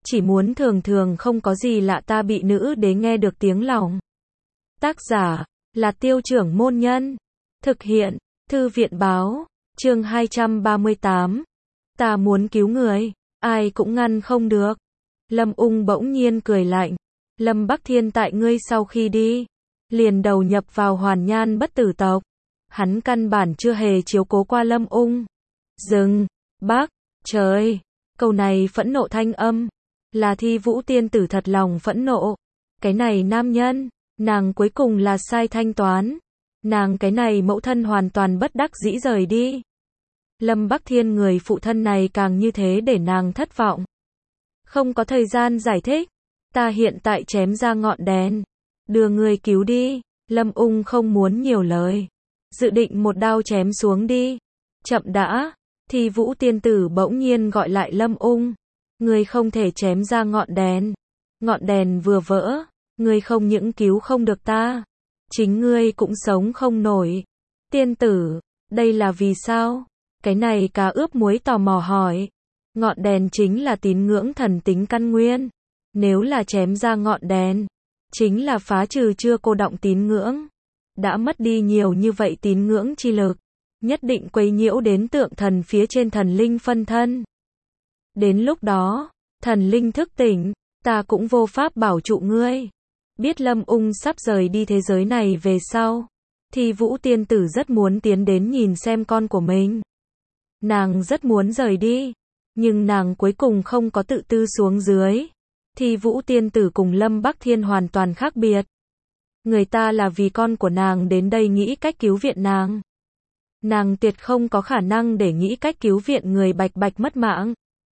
chỉ muốn thường thường không có gì lạ ta bị nữ đế nghe được tiếng lòng. Tác giả là Tiêu Trưởng Môn Nhân. Thực hiện Thư viện Báo. Chương 238. Ta muốn cứu người, ai cũng ngăn không được. Lâm Ung bỗng nhiên cười lạnh. Lâm Bắc Thiên tại ngươi sau khi đi, liền đầu nhập vào Hoàn Nhan Bất Tử tộc. Hắn căn bản chưa hề chiếu cố qua Lâm Ung. Dừng, bác, trời, câu này phẫn nộ thanh âm. Là Thi Vũ tiên tử thật lòng phẫn nộ. Cái này nam nhân, nàng cuối cùng là sai thanh toán. Nàng cái này mẫu thân hoàn toàn bất đắc dĩ rời đi. Lâm Bắc Thiên người phụ thân này càng như thế để nàng thất vọng. Không có thời gian giải thích. Ta hiện tại chém ra ngọn đèn. Đưa người cứu đi. Lâm Ung không muốn nhiều lời. Dự định một đao chém xuống đi. Chậm đã. Thi Vũ tiên tử bỗng nhiên gọi lại Lâm Ung. Ngươi không thể chém ra ngọn đèn. Ngọn đèn vừa vỡ. Ngươi không những cứu không được ta. Chính ngươi cũng sống không nổi. Tiên tử, đây là vì sao? Cái này Cá Ướp Muối tò mò hỏi. Ngọn đèn chính là tín ngưỡng thần tính căn nguyên. Nếu là chém ra ngọn đèn, chính là phá trừ chưa cô đọng tín ngưỡng. Đã mất đi nhiều như vậy tín ngưỡng chi lực, nhất định quấy nhiễu đến tượng thần phía trên thần linh phân thân. Đến lúc đó, thần linh thức tỉnh, ta cũng vô pháp bảo trụ ngươi. Biết Lâm Ung sắp rời đi thế giới này về sau, Thi Vũ tiên tử rất muốn tiến đến nhìn xem con của mình. Nàng rất muốn rời đi, nhưng nàng cuối cùng không có tự tư xuống dưới. Thi Vũ tiên tử cùng Lâm Bắc Thiên hoàn toàn khác biệt. Người ta là vì con của nàng đến đây nghĩ cách cứu viện nàng. Nàng tuyệt không có khả năng để nghĩ cách cứu viện người bạch bạch mất mạng.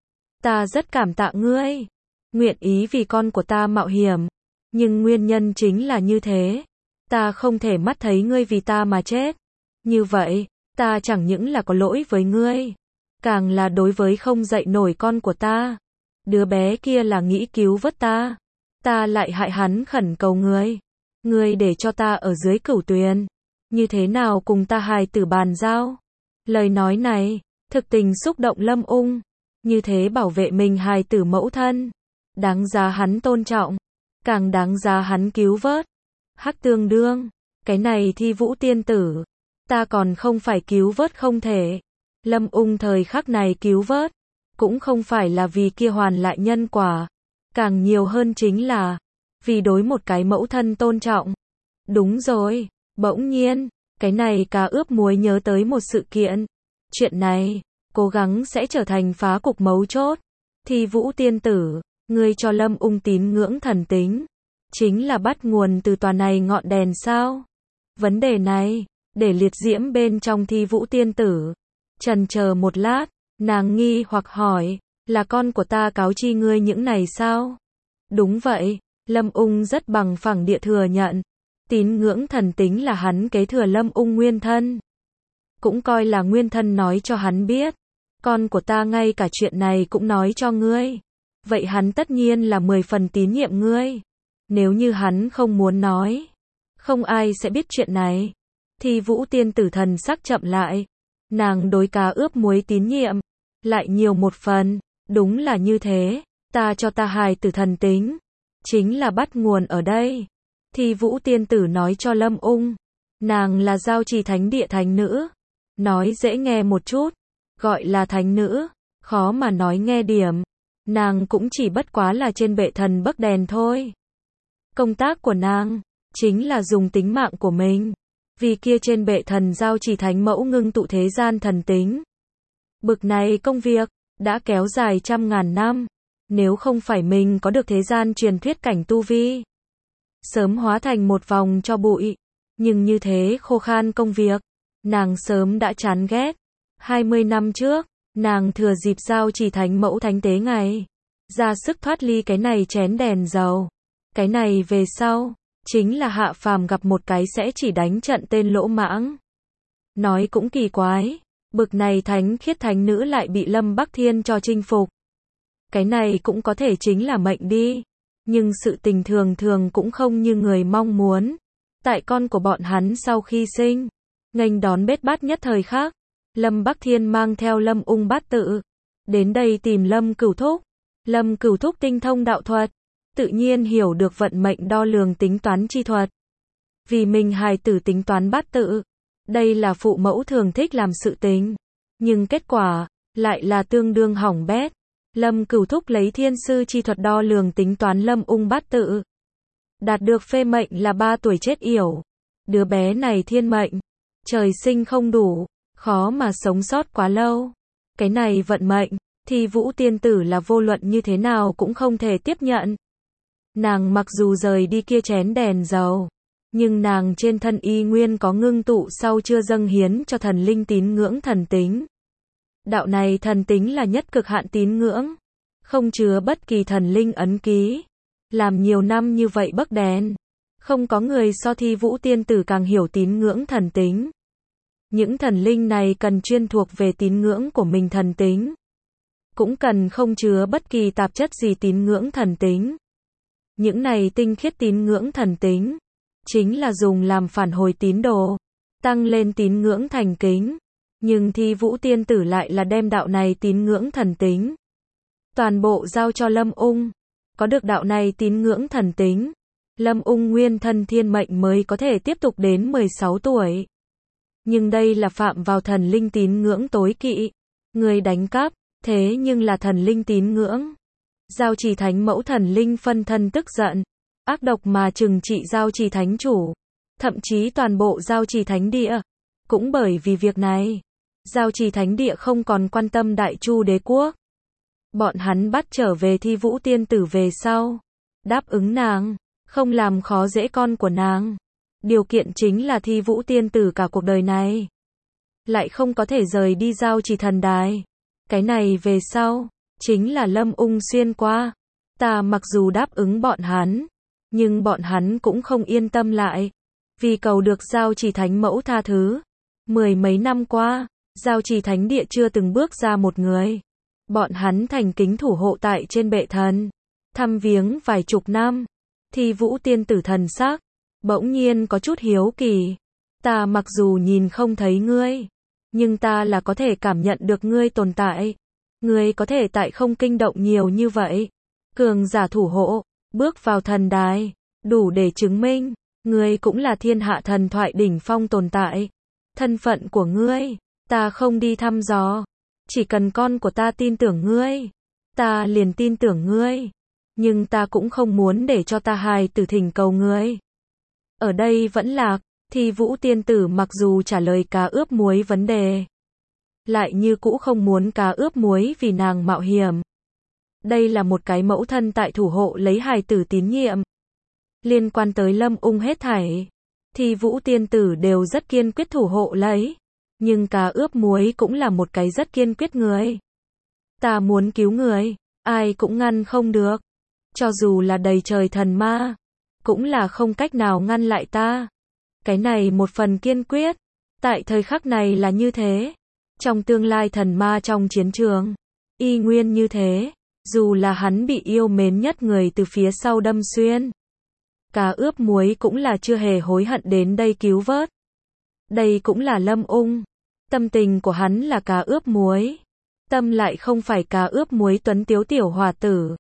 Ta rất cảm tạ ngươi, nguyện ý vì con của ta mạo hiểm. Nhưng nguyên nhân chính là như thế. Ta không thể mắt thấy ngươi vì ta mà chết. Như vậy, ta chẳng những là có lỗi với ngươi, càng là đối với không dạy nổi con của ta. Đứa bé kia là nghĩ cứu vớt ta. Ta lại hại hắn khẩn cầu ngươi. Ngươi để cho ta ở dưới Cửu Tuyền. Như thế nào cùng ta hài tử bàn giao? Lời nói này, thực tình xúc động Lâm Ung. Như thế bảo vệ mình hài tử mẫu thân. Đáng giá hắn tôn trọng. Càng đáng giá hắn cứu vớt. Hắc tương đương. Cái này Thi Vũ tiên tử. Ta còn không phải cứu vớt không thể. Lâm Ung thời khắc này cứu vớt. Cũng không phải là vì kia hoàn lại nhân quả. Càng nhiều hơn chính là vì đối một cái mẫu thân tôn trọng. Đúng rồi. Bỗng nhiên, cái này Cá Ướp Muối nhớ tới một sự kiện. Chuyện này, cố gắng sẽ trở thành phá cục mấu chốt. Thi Vũ tiên tử, ngươi cho Lâm Ung tín ngưỡng thần tính, chính là bắt nguồn từ tòa này ngọn đèn sao? Vấn đề này, để liệt diễm bên trong Thi Vũ tiên tử. Chần chờ một lát, nàng nghi hoặc hỏi, là con của ta cáo chi ngươi những này sao? Đúng vậy, Lâm Ung rất bằng phẳng địa thừa nhận. Tín ngưỡng thần tính là hắn kế thừa Lâm Ung nguyên thân. Cũng coi là nguyên thân nói cho hắn biết. Con của ta ngay cả chuyện này cũng nói cho ngươi. Vậy hắn tất nhiên là 10 phần tín nhiệm ngươi. Nếu như hắn không muốn nói, không ai sẽ biết chuyện này. Thi Vũ tiên tử thần sắc chậm lại. Nàng đối Cá Ướp Muối tín nhiệm lại nhiều một phần. Đúng là như thế. Ta cho ta hài tử thần tính, chính là bắt nguồn ở đây. Thi Vũ tiên tử nói cho Lâm Ung. Nàng là Giao Trì Thánh Địa thánh nữ. Nói dễ nghe một chút, gọi là thánh nữ, khó mà nói nghe điểm. Nàng cũng chỉ bất quá là trên bệ thần bấc đèn thôi. Công tác của nàng chính là dùng tính mạng của mình vì kia trên bệ thần Giao Trì Thánh Mẫu ngưng tụ thế gian thần tính. Bực này công việc đã kéo dài trăm ngàn năm. Nếu không phải mình có được thế gian truyền thuyết cảnh tu vi, sớm hóa thành một vòng cho bụi. Nhưng như thế khô khan công việc, nàng sớm đã chán ghét. 20 năm trước, nàng thừa dịp Giao Trì Thánh Mẫu thánh tế ngày, ra sức thoát ly cái này chén đèn dầu. Cái này về sau, chính là hạ phàm gặp một cái sẽ chỉ đánh trận tên lỗ mãng. Nói cũng kỳ quái, bực này thánh khiết thánh nữ lại bị Lâm Bắc Thiên cho chinh phục. Cái này cũng có thể chính là mệnh đi. Nhưng sự tình thường thường cũng không như người mong muốn. Tại con của bọn hắn sau khi sinh, nghênh đón bết bát nhất thời khác, Lâm Bắc Thiên mang theo Lâm Ung bát tự đến đây tìm Lâm Cửu Thúc. Lâm Cửu Thúc tinh thông đạo thuật, tự nhiên hiểu được vận mệnh đo lường tính toán chi thuật. Vì mình hài tử tính toán bát tự, đây là phụ mẫu thường thích làm sự tình, nhưng kết quả lại là tương đương hỏng bét. Lâm Cửu Thúc lấy thiên sư chi thuật đo lường tính toán Lâm Ung bát tự, đạt được phê mệnh là 3 tuổi chết yểu. Đứa bé này thiên mệnh, trời sinh không đủ, khó mà sống sót quá lâu. Cái này vận mệnh, thì Vũ tiên tử là vô luận như thế nào cũng không thể tiếp nhận. Nàng mặc dù rời đi kia chén đèn dầu, nhưng nàng trên thân y nguyên có ngưng tụ sau chưa dâng hiến cho thần linh tín ngưỡng thần tính. Đạo này thần tính là nhất cực hạn tín ngưỡng, không chứa bất kỳ thần linh ấn ký. Làm nhiều năm như vậy bấc đèn, không có người so thi Vũ tiên tử càng hiểu tín ngưỡng thần tính. Những thần linh này cần chuyên thuộc về tín ngưỡng của mình thần tính, cũng cần không chứa bất kỳ tạp chất gì tín ngưỡng thần tính. Những này tinh khiết tín ngưỡng thần tính, chính là dùng làm phản hồi tín đồ, tăng lên tín ngưỡng thành kính. Nhưng thi Vũ tiên tử lại là đem đạo này tín ngưỡng thần tính toàn bộ giao cho Lâm Ung. Có được đạo này tín ngưỡng thần tính, Lâm Ung nguyên thân thiên mệnh mới có thể tiếp tục đến 16 tuổi. Nhưng đây là phạm vào thần linh tín ngưỡng tối kỵ. Người đánh cắp, thế nhưng là thần linh tín ngưỡng. Giao Trì Thánh Mẫu thần linh phân thân tức giận, ác độc mà trừng trị Giao Trì Thánh chủ, thậm chí toàn bộ Giao Trì Thánh địa. Cũng bởi vì việc này, Giao Trì Thánh địa không còn quan tâm Đại Chu đế quốc. Bọn hắn bắt trở về thi Vũ tiên tử về sau, đáp ứng nàng, không làm khó dễ con của nàng. Điều kiện chính là thi Vũ tiên tử cả cuộc đời này lại không có thể rời đi Giao Trì thần đài. Cái này về sau, chính là Lâm Ung xuyên qua. Ta mặc dù đáp ứng bọn hắn, nhưng bọn hắn cũng không yên tâm lại. Vì cầu được Giao Trì Thánh Mẫu tha thứ, 10 mấy năm qua, Giao Trì Thánh địa chưa từng bước ra một người. Bọn hắn thành kính thủ hộ tại trên bệ thần, thăm viếng vài chục năm. Thi Vũ tiên tử thần sắc bỗng nhiên có chút hiếu kỳ. Ta mặc dù nhìn không thấy ngươi, nhưng ta là có thể cảm nhận được ngươi tồn tại. Ngươi có thể tại không kinh động nhiều như vậy. Cường giả thủ hộ, bước vào thần đài, đủ để chứng minh, ngươi cũng là thiên hạ thần thoại đỉnh phong tồn tại. Thân phận của ngươi, ta không đi thăm dò. Chỉ cần con của ta tin tưởng ngươi, ta liền tin tưởng ngươi. Nhưng ta cũng không muốn để cho ta hài tử thỉnh cầu ngươi. Ở đây vẫn lạc, thi Vũ tiên tử mặc dù trả lời cá ướp muối vấn đề, lại như cũ không muốn cá ướp muối vì nàng mạo hiểm. Đây là một cái mẫu thân tại thủ hộ lấy hài tử tín nhiệm. Liên quan tới Lâm Ung hết thảy, thi Vũ tiên tử đều rất kiên quyết thủ hộ lấy. Nhưng cá ướp muối cũng là một cái rất kiên quyết người. Ta muốn cứu người, ai cũng ngăn không được. Cho dù là đầy trời thần ma, cũng là không cách nào ngăn lại ta. Cái này một phần kiên quyết, tại thời khắc này là như thế. Trong tương lai thần ma trong chiến trường, y nguyên như thế, dù là hắn bị yêu mến nhất người từ phía sau đâm xuyên. Cá ướp muối cũng là chưa hề hối hận đến đây cứu vớt. Đây cũng là Lâm Ung. Tâm tình của hắn là cá ướp muối. Tâm lại không phải cá ướp muối tuấn tiếu tiểu hòa tử.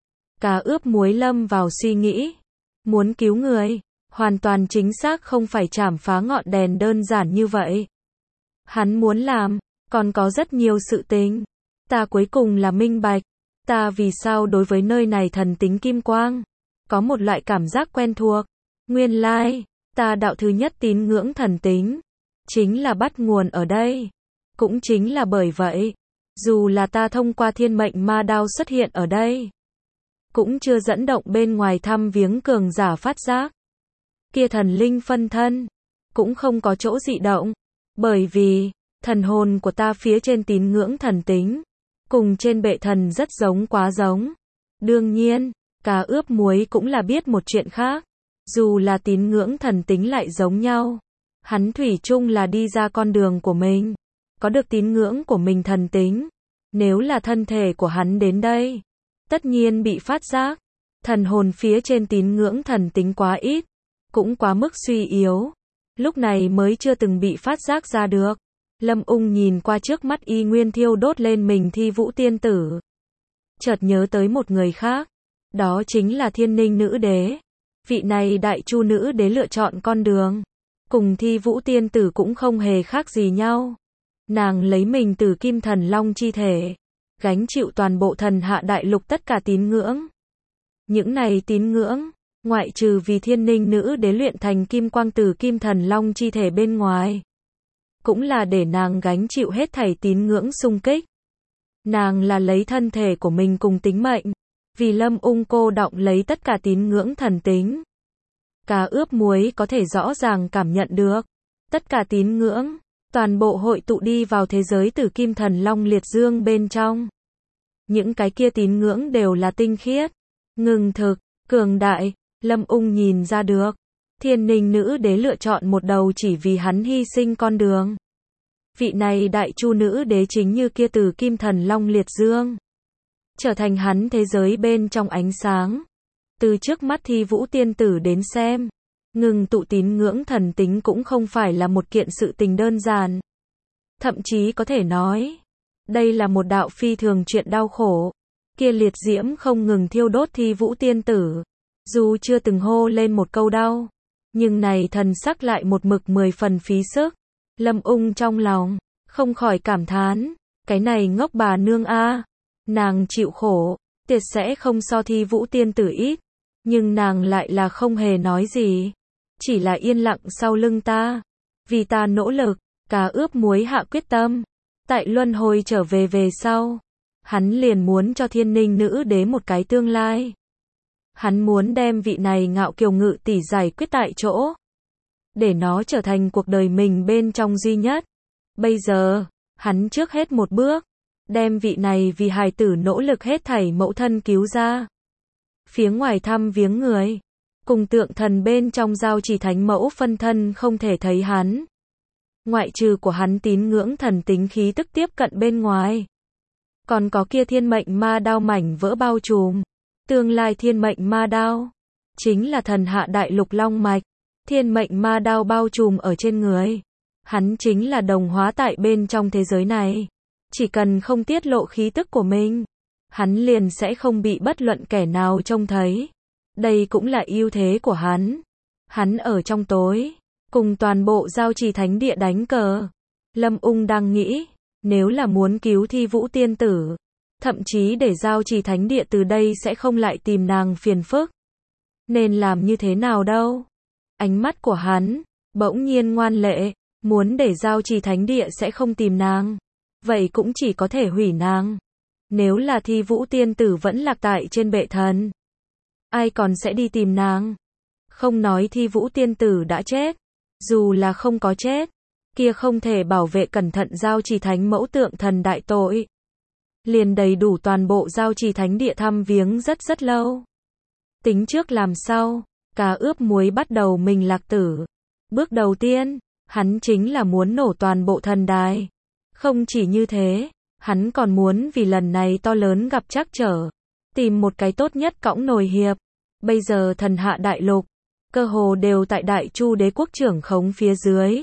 Cá ướp muối lâm vào suy nghĩ. Muốn cứu người, hoàn toàn chính xác không phải chảm phá ngọn đèn đơn giản như vậy. Hắn muốn làm, còn có rất nhiều sự tình. Ta cuối cùng là minh bạch. Ta vì sao đối với nơi này thần tính kim quang, có một loại cảm giác quen thuộc. Nguyên lai, ta đạo thứ nhất tín ngưỡng thần tính, chính là bắt nguồn ở đây. Cũng chính là bởi vậy, dù là ta thông qua thiên mệnh ma đao xuất hiện ở đây, cũng chưa dẫn động bên ngoài thăm viếng cường giả phát giác. Kia thần linh phân thân, cũng không có chỗ dị động. Bởi vì, thần hồn của ta phía trên tín ngưỡng thần tính, cùng trên bệ thần rất giống quá giống. Đương nhiên, cá ướp muối cũng là biết một chuyện khác. Dù là tín ngưỡng thần tính lại giống nhau, hắn thủy chung là đi ra con đường của mình. Có được tín ngưỡng của mình thần tính. Nếu là thân thể của hắn đến đây, tất nhiên bị phát giác. Thần hồn phía trên tín ngưỡng thần tính quá ít, cũng quá mức suy yếu. Lúc này mới chưa từng bị phát giác ra được. Lâm Ung nhìn qua trước mắt y nguyên thiêu đốt lên mình thi Vũ tiên tử. chợt nhớ tới một người khác. Đó chính là Thiên Ninh nữ đế. Vị này Đại Chu nữ đế lựa chọn con đường cùng Thi Vũ tiên tử cũng không hề khác gì nhau. Nàng lấy mình từ Kim Thần Long chi thể, gánh chịu toàn bộ thần hạ đại lục tất cả tín ngưỡng. Những này tín ngưỡng, ngoại trừ vì Thiên Ninh nữ đế luyện thành kim quang từ Kim Thần Long chi thể bên ngoài, cũng là để nàng gánh chịu hết thảy tín ngưỡng xung kích. Nàng là lấy thân thể của mình cùng tính mệnh, vì Lâm Ung cô đọng lấy tất cả tín ngưỡng thần tính. Cá ướp muối có thể rõ ràng cảm nhận được, tất cả tín ngưỡng, toàn bộ hội tụ đi vào thế giới Tử Kim Thần Long liệt dương bên trong. Những cái kia tín ngưỡng đều là tinh khiết, ngưng thực, cường đại. Lâm Ung nhìn ra được, Thiên Ninh nữ đế lựa chọn một đầu chỉ vì hắn hy sinh con đường. Vị này Đại Chu nữ đế chính như kia Tử Kim Thần Long liệt dương, trở thành hắn thế giới bên trong ánh sáng. Từ trước mắt Thi Vũ tiên tử đến xem, ngừng tụ tín ngưỡng thần tính cũng không phải là một kiện sự tình đơn giản. Thậm chí có thể nói, đây là một đạo phi thường chuyện đau khổ. Kia liệt diễm không ngừng thiêu đốt Thi Vũ tiên tử, dù chưa từng hô lên một câu đau, nhưng này thần sắc lại một mực 10 phần phí sức. Lâm Ung trong lòng không khỏi cảm thán, cái này ngốc bà nương a, nàng chịu khổ, tuyệt sẽ không so Thi Vũ tiên tử ít, nhưng nàng lại là không hề nói gì, chỉ là yên lặng sau lưng ta, vì ta nỗ lực. Cá ướp muối hạ quyết tâm, tại luân hồi trở về về sau, hắn liền muốn cho Thiên Ninh nữ đế một cái tương lai. Hắn muốn đem vị này ngạo kiều ngự tỷ giải quyết tại chỗ, để nó trở thành cuộc đời mình bên trong duy nhất. Bây giờ, hắn trước hết một bước, đem vị này vì hài tử nỗ lực hết thảy mẫu thân cứu ra. Phía ngoài thăm viếng người, cùng tượng thần bên trong giao chỉ thánh mẫu phân thân không thể thấy hắn. Ngoại trừ của hắn tín ngưỡng thần tính khí tức tiếp cận bên ngoài, còn có kia thiên mệnh ma đao mảnh vỡ bao trùm. Tương lai thiên mệnh ma đao chính là thần hạ đại lục long mạch. Thiên mệnh ma đao bao trùm ở trên người, hắn chính là đồng hóa tại bên trong thế giới này. Chỉ cần không tiết lộ khí tức của mình, hắn liền sẽ không bị bất luận kẻ nào trông thấy. Đây cũng là ưu thế của hắn. Hắn ở trong tối, cùng toàn bộ giao trì thánh địa đánh cờ. Lâm Ung đang nghĩ, nếu là muốn cứu Thi Vũ tiên tử, thậm chí để giao trì thánh địa từ đây sẽ không lại tìm nàng phiền phức, nên làm như thế nào đâu. Ánh mắt của hắn bỗng nhiên ngoan lệ, muốn để giao trì thánh địa sẽ không tìm nàng, vậy cũng chỉ có thể hủy nàng. Nếu là Thi Vũ tiên tử vẫn lạc tại trên bệ thần, ai còn sẽ đi tìm nàng? Không nói Thi Vũ tiên tử đã chết, dù là không có chết, kia không thể bảo vệ cẩn thận giao trì thánh mẫu tượng thần đại tội, liền đầy đủ toàn bộ giao trì thánh địa thăm viếng rất lâu. Tính trước làm sau, cá ướp muối bắt đầu mình lạc tử. Bước đầu tiên, hắn chính là muốn nổ toàn bộ thần đài. Không chỉ như thế, hắn còn muốn vì lần này to lớn gặp trắc trở, tìm một cái tốt nhất cõng nồi hiệp. Bây giờ thần hạ đại lục, cơ hồ đều tại Đại Chu đế quốc trưởng khống phía dưới.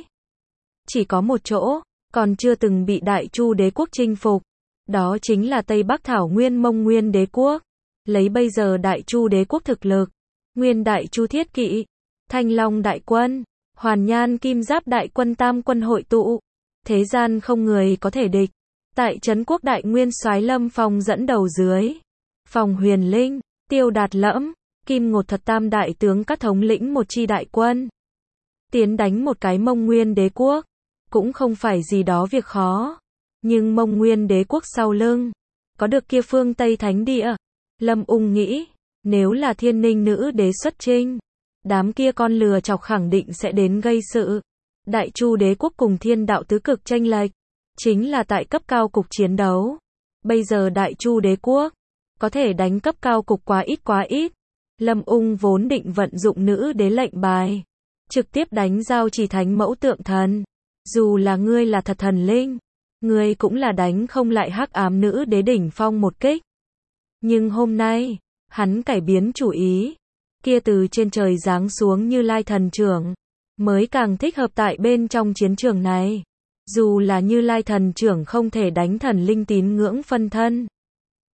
Chỉ có một chỗ, còn chưa từng bị Đại Chu đế quốc chinh phục. Đó chính là Tây Bắc Thảo Nguyên Mông Nguyên đế quốc. Lấy bây giờ Đại Chu đế quốc thực lực, Nguyên Đại Chu thiết kỵ, Thanh Long đại quân, Hoàn Nhan Kim Giáp đại quân tam quân hội tụ, thế gian không người có thể địch. Tại trấn quốc đại nguyên soái Lâm Phong dẫn đầu dưới, Phòng Huyền Linh, Tiêu Đạt Lẫm, Kim Ngột Thật tam đại tướng các thống lĩnh một chi đại quân, tiến đánh một cái Mông Nguyên đế quốc, cũng không phải gì đó việc khó. Nhưng Mông Nguyên đế quốc sau lưng, có được kia phương Tây Thánh Địa. Lâm Ung nghĩ, nếu là Thiên Ninh nữ đế xuất chinh, đám kia con lừa chọc khẳng định sẽ đến gây sự. Đại Chu đế quốc cùng Thiên đạo tứ cực tranh lệch, chính là tại cấp cao cục chiến đấu. Bây giờ Đại Chu đế quốc, có thể đánh cấp cao cục quá ít. Lâm Ung vốn định vận dụng nữ đế lệnh bài, trực tiếp đánh giao trì thánh mẫu tượng thần. Dù là ngươi là thật thần linh, ngươi cũng là đánh không lại hắc ám nữ đế đỉnh phong một kích. Nhưng hôm nay, hắn cải biến chủ ý. Kia từ trên trời giáng xuống Như Lai thần trưởng, mới càng thích hợp tại bên trong chiến trường này. Dù là Như Lai thần trưởng không thể đánh thần linh tín ngưỡng phân thân,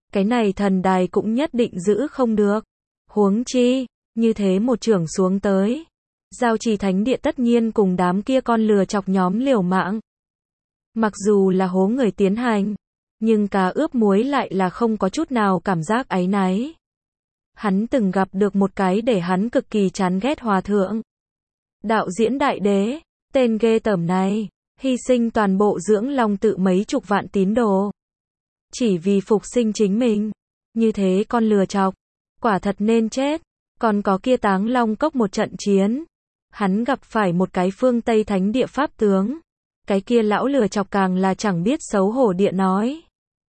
cái này thần đài cũng nhất định giữ không được. Huống chi, như thế một chưởng xuống tới, Giao Trì Thánh Địa tất nhiên cùng đám kia con lừa chọc nhóm liều mạng. Mặc dù là hố người tiến hành, nhưng cá ướp muối lại là không có chút nào cảm giác áy náy. Hắn từng gặp được một cái để hắn cực kỳ chán ghét hòa thượng. Đạo diễn đại đế, tên ghê tởm này, hy sinh toàn bộ dưỡng long tự mấy chục vạn tín đồ. Chỉ vì phục sinh chính mình. Như thế con lừa chọc, quả thật nên chết. Còn có kia Táng Long Cốc một trận chiến. Hắn gặp phải một cái phương Tây Thánh Địa pháp tướng. Cái kia lão lừa chọc càng là chẳng biết xấu hổ địa nói.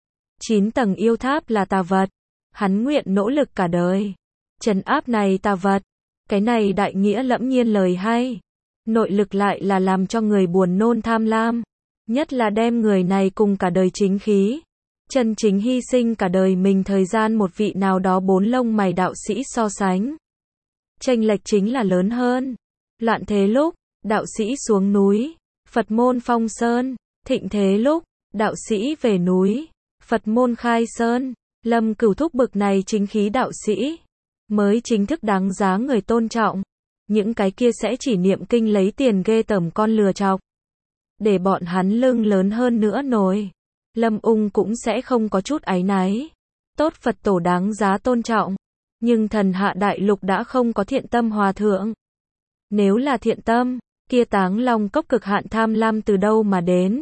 9 tầng yêu tháp là tà vật. Hắn nguyện nỗ lực cả đời. Trấn áp này tà vật. Cái này đại nghĩa lẫm nhiên lời hay. Nội lực lại là làm cho người buồn nôn tham lam. Nhất là đem người này cùng cả đời chính khí. Chân chính hy sinh cả đời mình thời gian một vị nào đó bốn lông mày đạo sĩ so sánh. Chênh lệch chính là lớn hơn. Loạn thế lúc, đạo sĩ xuống núi, Phật môn phong sơn. Thịnh thế lúc, đạo sĩ về núi, Phật môn khai sơn. Lâm Cửu Thúc bực này chính khí đạo sĩ mới chính thức đáng giá người tôn trọng. Những cái kia sẽ chỉ niệm kinh lấy tiền ghê tởm con lừa chọc. Để bọn hắn lưng lớn hơn nữa nổi. Lâm Ung cũng sẽ không có chút áy náy. Tốt Phật tổ đáng giá tôn trọng. Nhưng thần hạ đại lục đã không có thiện tâm hòa thượng. Nếu là thiện tâm, kia Táng Long Cốc cực hạn tham lam từ đâu mà đến?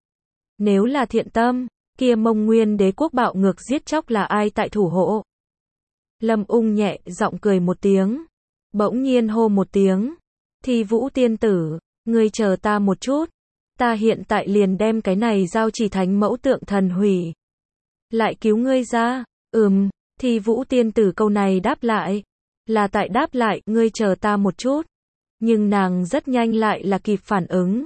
Nếu là thiện tâm, kia Mông Nguyên đế quốc bạo ngược giết chóc là ai tại thủ hộ? Lâm Ung nhẹ giọng cười một tiếng. Bỗng nhiên hô một tiếng. Thi Vũ tiên tử, ngươi chờ ta một chút. Ta hiện tại liền đem cái này Giao Trì Thánh mẫu tượng thần hủy. Lại cứu ngươi ra. Thi Vũ tiên tử câu này đáp lại. Là tại đáp lại, ngươi chờ ta một chút. Nhưng nàng rất nhanh lại là kịp phản ứng.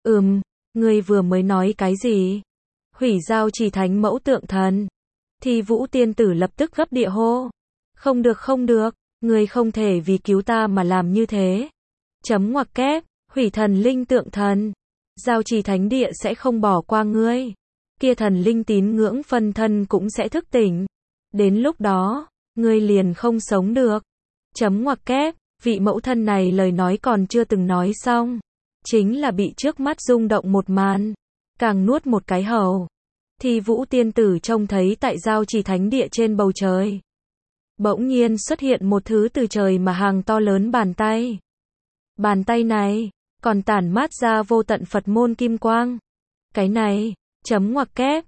Ngươi vừa mới nói cái gì? Hủy Giao Trì Thánh mẫu tượng thần. Thi Vũ tiên tử lập tức gấp địa hô. Không được không được, ngươi không thể vì cứu ta mà làm như thế. Chấm ngoặc kép, hủy thần linh tượng thần. Giao Trì Thánh Địa sẽ không bỏ qua ngươi. Kia thần linh tín ngưỡng phân thân cũng sẽ thức tỉnh. Đến lúc đó, ngươi liền không sống được. Chấm ngoặc kép, vị mẫu thân này lời nói còn chưa từng nói xong. Chính là bị trước mắt rung động một màn. Càng nuốt một cái hầu. Thi Vũ tiên tử trông thấy tại Giao Trì Thánh Địa trên bầu trời. Bỗng nhiên xuất hiện một thứ từ trời mà hàng to lớn bàn tay. Bàn tay này, còn tản mát ra vô tận Phật môn kim quang. Cái này, chấm ngoặc kép,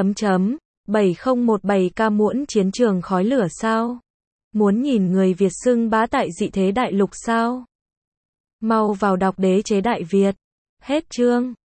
7017K muỗng chiến trường khói lửa sao? Muốn nhìn người Việt xưng bá tại dị thế đại lục sao? Mau vào đọc Đế chế Đại Việt. Hết chương.